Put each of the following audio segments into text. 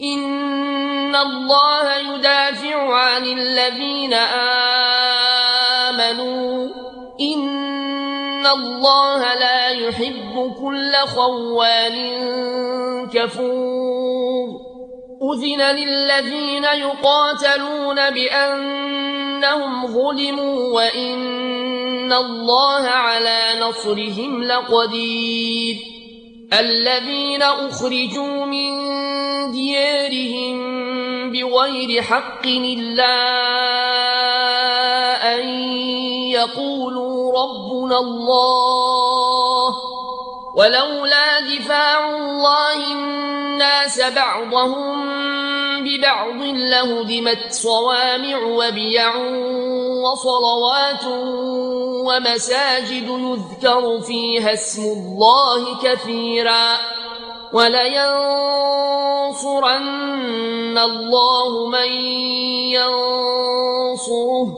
إن الله يدافع عن الذين آمنوا إن الله لا يحب كل خوان كفور أذن للذين يقاتلون بأنهم ظلموا وإن الله على نصرهم لقدير الذين أخرجوا من ديارهم بغير حق إلا أن يقولوا ربنا الله ولولا دفاع الله الناس بعضهم ببعض لهدمت صوامع وبيع وصلوات ومساجد يذكر فيها اسم الله كثيرا ولينصرن الله من ينصره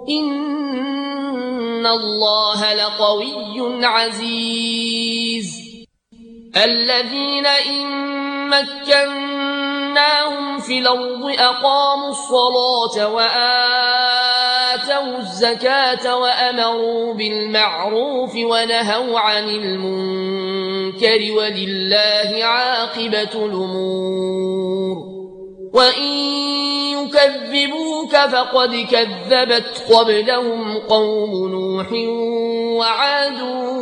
إن الله لقوي عزيز الذين إن مكناهم في الأرض أقاموا الصلاة وآتوا الزكاة وأمروا بالمعروف ونهوا عن المنكر ولله عاقبة الأمور وإن يكذبوك فقد كذبت قبلهم قوم نوح وعاد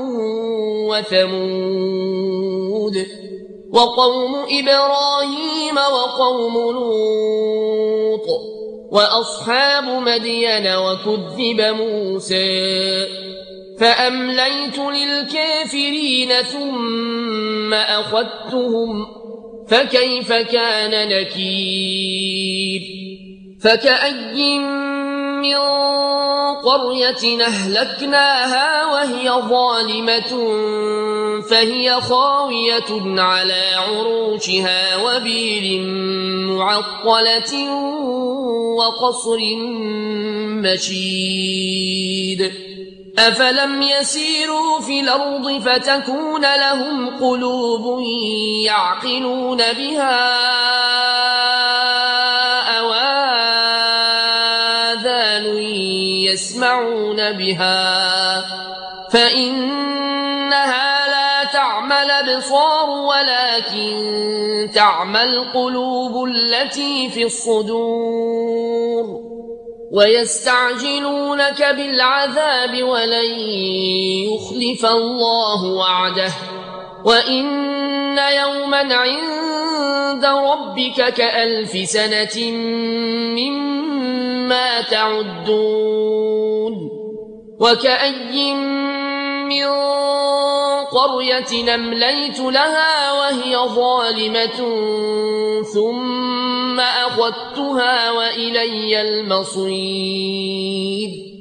وثمود وقوم إبراهيم وقوم لوط وأصحاب مدين وكذب موسى فأمليت للكافرين ثم أخذتهم فكيف كان نكير فكأي من قرية أهلكناها وهي ظالمة فهي خاوية على عروشها وبير معطلة وقصر مشيد أفلم يسيروا في الأرض فتكون لهم قلوب يعقلون بها أو آذان يسمعون بها فإنها لا تعمى الأبصار ولكن تعمى القلوب التي في الصدور ويستعجلونك بالعذاب ولن يخلف الله وعده وإن يوما عند ربك كألف سنة مما تعدون وكأي من قرية أمليت لها وهي ظالمة ثم أخذتها وإلي المصير